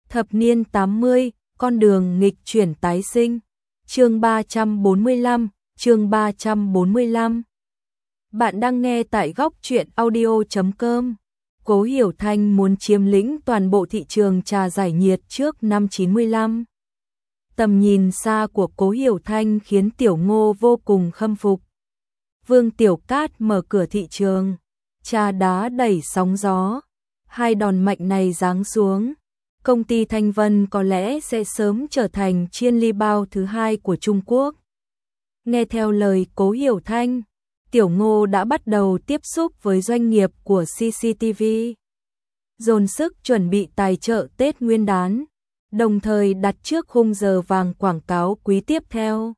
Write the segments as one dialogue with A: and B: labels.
A: Thập niên 80, con đường nghịch chuyển tái sinh. Chương 345, chương 345. Bạn đang nghe tại góc truyện audio.com. Cố Hiểu Thanh muốn chiếm lĩnh toàn bộ thị trường trà giải nhiệt trước năm 95. Tầm nhìn xa của Cố Hiểu Thanh khiến Tiểu Ngô vô cùng khâm phục. Vương Tiểu Cát mở cửa thị trường, trà đá đẩy sóng gió. Hai đòn mạnh này giáng xuống, công ty Thanh Vân có lẽ sẽ sớm trở thành chiên ly bao thứ hai của Trung Quốc. Nghe theo lời Cố Hiểu Thanh, Tiểu Ngô đã bắt đầu tiếp xúc với doanh nghiệp của CCTV, dồn sức chuẩn bị tài trợ Tết Nguyên đán, đồng thời đặt trước khung giờ vàng quảng cáo quý tiếp theo.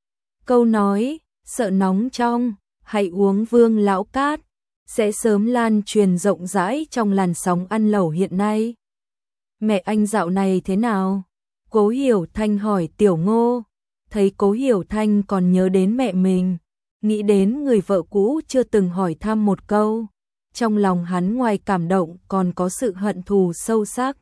A: Câu nói, sợ nóng trong, hãy uống Vương Lão Cát, sẽ sớm lan truyền rộng rãi trong làn sóng ăn lẩu hiện nay. Mẹ anh dạo này thế nào? Cố Hiểu Thanh hỏi Tiểu Ngô, thấy Cố Hiểu Thanh còn nhớ đến mẹ mình, nghĩ đến người vợ cũ chưa từng hỏi thăm một câu. Trong lòng hắn ngoài cảm động còn có sự hận thù sâu sắc.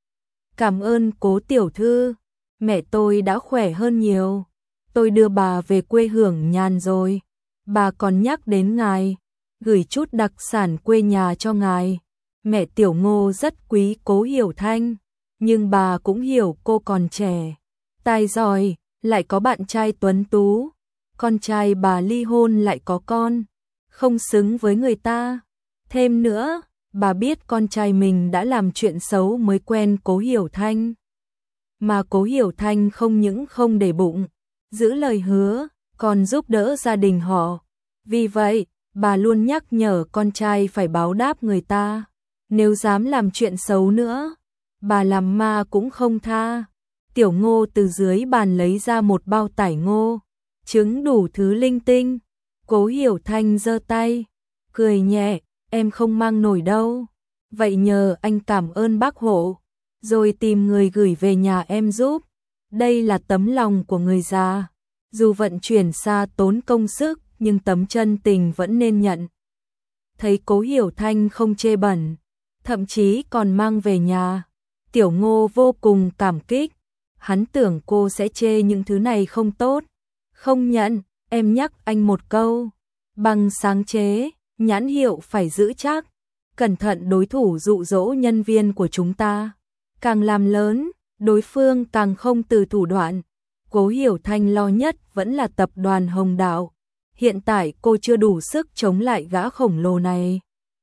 A: Cảm ơn Cố tiểu thư, mẹ tôi đã khỏe hơn nhiều. Tôi đưa bà về quê hưởng nhàn rồi. Bà còn nhắc đến ngài, gửi chút đặc sản quê nhà cho ngài. Mẹ Tiểu Ngô rất quý Cố Hiểu Thanh, nhưng bà cũng hiểu cô còn trẻ, tài giỏi, lại có bạn trai tuấn tú. Con trai bà ly hôn lại có con, không xứng với người ta. Thêm nữa, bà biết con trai mình đã làm chuyện xấu mới quen Cố Hiểu Thanh. Mà Cố Hiểu Thanh không những không để bụng, giữ lời hứa, còn giúp đỡ gia đình họ. Vì vậy, bà luôn nhắc nhở con trai phải báo đáp người ta. Nếu dám làm chuyện xấu nữa, bà làm ma cũng không tha. Tiểu Ngô từ dưới bàn lấy ra một bao tải ngô, trứng đủ thứ linh tinh. Cố Hiểu Thanh giơ tay, cười nhẹ, em không mang nổi đâu. Vậy nhờ anh cảm ơn bác hộ, rồi tìm người gửi về nhà em giúp. Đây là tấm lòng của người già, dù vận chuyển xa tốn công sức, nhưng tấm chân tình vẫn nên nhận. Thấy Cố Hiểu Thanh không chê bẩn, thậm chí còn mang về nhà, Tiểu Ngô vô cùng cảm kích. Hắn tưởng cô sẽ chê những thứ này không tốt. Không nhận, em nhắc anh một câu. Bằng sáng chế, nhãn hiệu phải giữ chắc. Cẩn thận đối thủ dụ dỗ nhân viên của chúng ta. Càng làm lớn, đối phương càng không từ thủ đoạn. Cố Hiểu Thanh lo nhất vẫn là tập đoàn Hồng Đạo. Hiện tại cô chưa đủ sức chống lại gã khổng lồ này.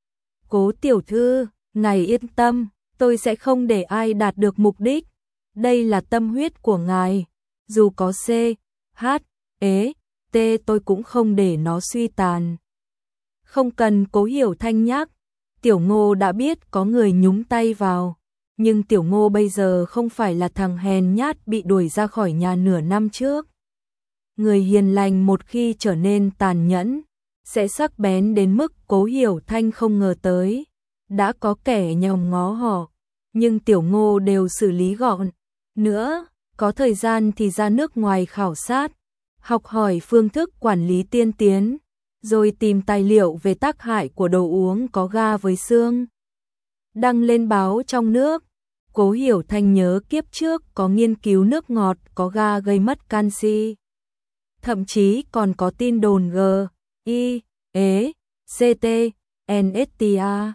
A: Cố tiểu thư, ngài yên tâm, tôi sẽ không để ai đạt được mục đích. Đây là tâm huyết của ngài. Dù có C, H, E, T tôi cũng không để nó suy tàn. Không cần Cố Hiểu Thanh nhắc, Tiểu Ngô đã biết có người nhúng tay vào. Nhưng Tiểu Ngô bây giờ không phải là thằng hèn nhát bị đuổi ra khỏi nhà nửa năm trước. Người hiền lành một khi trở nên tàn nhẫn, sẽ sắc bén đến mức Cố Hiểu Thanh không ngờ tới. Đã có kẻ nhòm ngó họ, nhưng Tiểu Ngô đều xử lý gọn. Nữa, có thời gian thì ra nước ngoài khảo sát, học hỏi phương thức quản lý tiên tiến, rồi tìm tài liệu về tác hại của đồ uống có ga với xương. Đăng lên báo trong nước. Cố Hiểu Thanh nhớ kiếp trước có nghiên cứu nước ngọt có ga gây mất canxi. Thậm chí còn có tin đồn G, I, E, CT, NSTA.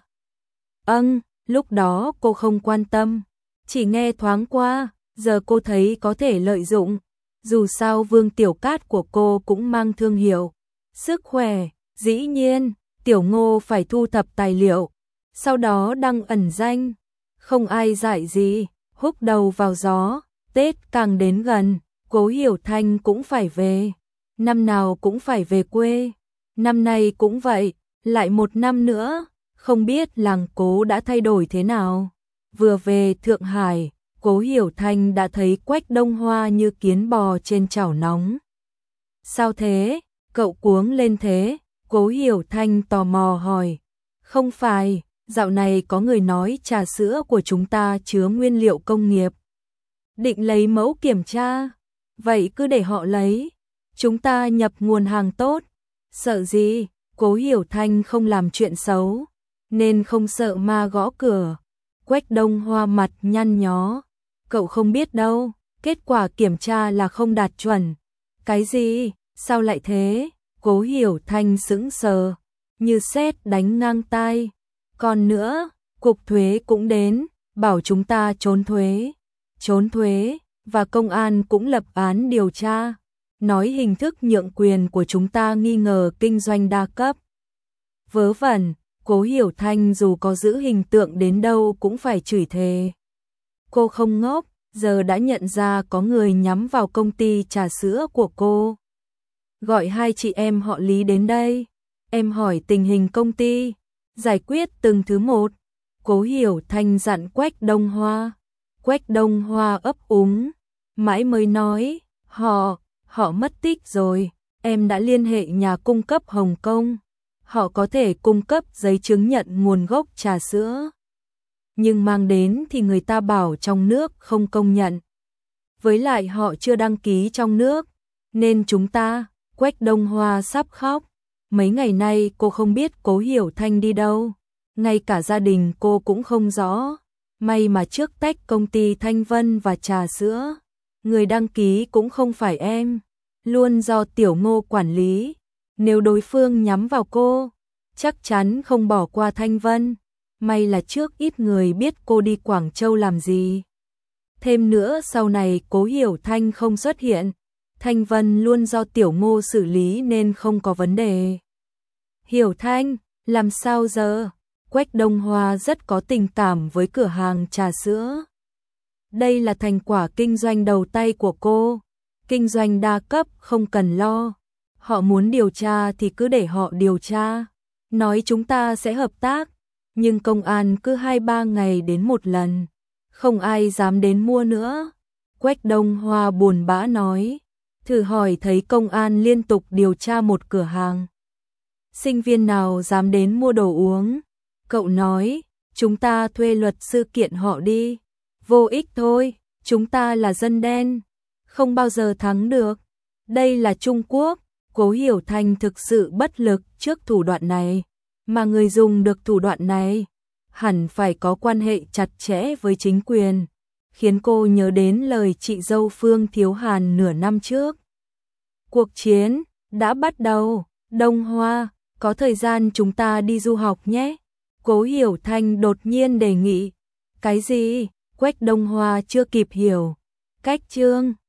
A: Lúc đó cô không quan tâm, chỉ nghe thoáng qua, giờ cô thấy có thể lợi dụng. Dù sao Vương Tiểu Cát của cô cũng mang thương hiệu. Sức khỏe, dĩ nhiên, Tiểu Ngô phải thu thập tài liệu, sau đó đăng ẩn danh. Không ai dạy gì, húc đầu vào gió, Tết càng đến gần, Cố Hiểu Thanh cũng phải về. Năm nào cũng phải về quê, năm nay cũng vậy, lại một năm nữa, không biết làng Cố đã thay đổi thế nào. Vừa về Thượng Hải, Cố Hiểu Thanh đã thấy Quách Đông Hoa như kiến bò trên chảo nóng. Sao thế, cậu cuống lên thế? Cố Hiểu Thanh tò mò hỏi. Không phải, dạo này có người nói trà sữa của chúng ta chứa nguyên liệu công nghiệp. Định lấy mẫu kiểm tra, vậy cứ để họ lấy. Chúng ta nhập nguồn hàng tốt. Sợ gì, Cố Hiểu Thanh không làm chuyện xấu, nên không sợ ma gõ cửa. Quách Đông Hoa mặt nhăn nhó, Cậu không biết đâu, kết quả kiểm tra là không đạt chuẩn. Cái gì? Sao lại thế? Cố Hiểu Thanh sững sờ, như sét đánh ngang tai. Còn nữa, cục thuế cũng đến, bảo chúng ta trốn thuế. Trốn thuế, và công an cũng lập án điều tra. Nói hình thức nhượng quyền của chúng ta nghi ngờ kinh doanh đa cấp. Vớ vẩn, Cố Hiểu Thanh dù có giữ hình tượng đến đâu cũng phải chửi thề. Cô không ngốc, giờ đã nhận ra có người nhắm vào công ty trà sữa của cô. Gọi hai chị em họ Lý đến đây. Em hỏi tình hình công ty, giải quyết từng thứ một. Cố Hiểu Thanh dặn Quách Đông Hoa. Quách Đông Hoa ấp úng, mãi mới nói, họ mất tích rồi, em đã liên hệ nhà cung cấp Hồng Kông. Họ có thể cung cấp giấy chứng nhận nguồn gốc trà sữa. Nhưng mang đến thì người ta bảo trong nước không công nhận. Với lại họ chưa đăng ký trong nước, nên chúng ta, Quách Đông Hoa sắp khóc. Mấy ngày nay cô không biết Cố Hiểu Thanh đi đâu, ngay cả gia đình cô cũng không rõ. May mà trước tách công ty Thanh Vân và trà sữa, người đăng ký cũng không phải em, luôn do Tiểu Ngô quản lý. Nếu đối phương nhắm vào cô, chắc chắn không bỏ qua Thanh Vân. May là trước ít người biết cô đi Quảng Châu làm gì. Thêm nữa sau này Cố Hiểu Thanh không xuất hiện, Thanh Vân luôn do Tiểu Ngô xử lý nên không có vấn đề. Hiểu Thanh, làm sao giờ? Quách Đông Hoa rất có tình cảm với cửa hàng trà sữa. Đây là thành quả kinh doanh đầu tay của cô. Kinh doanh đa cấp không cần lo. Họ muốn điều tra thì cứ để họ điều tra. Nói chúng ta sẽ hợp tác, nhưng công an cứ 2-3 ngày đến một lần. Không ai dám đến mua nữa. Quách Đông Hoa buồn bã nói. Thử hỏi thấy công an liên tục điều tra một cửa hàng, sinh viên nào dám đến mua đồ uống? Cậu nói, chúng ta thuê luật sư kiện họ đi. Vô ích thôi, chúng ta là dân đen, không bao giờ thắng được. Đây là Trung Quốc, Cố Hiểu Thanh thực sự bất lực trước thủ đoạn này. Mà người dùng được thủ đoạn này, hẳn phải có quan hệ chặt chẽ với chính quyền. Khiến cô nhớ đến lời chị dâu Phương Thiếu Hàn nửa năm trước. Cuộc chiến đã bắt đầu. Đông Hoa, có thời gian chúng ta đi du học nhé. Cố Hiểu Thanh đột nhiên đề nghị. Cái gì? Quách Đông Hoa chưa kịp hiểu. Cách chương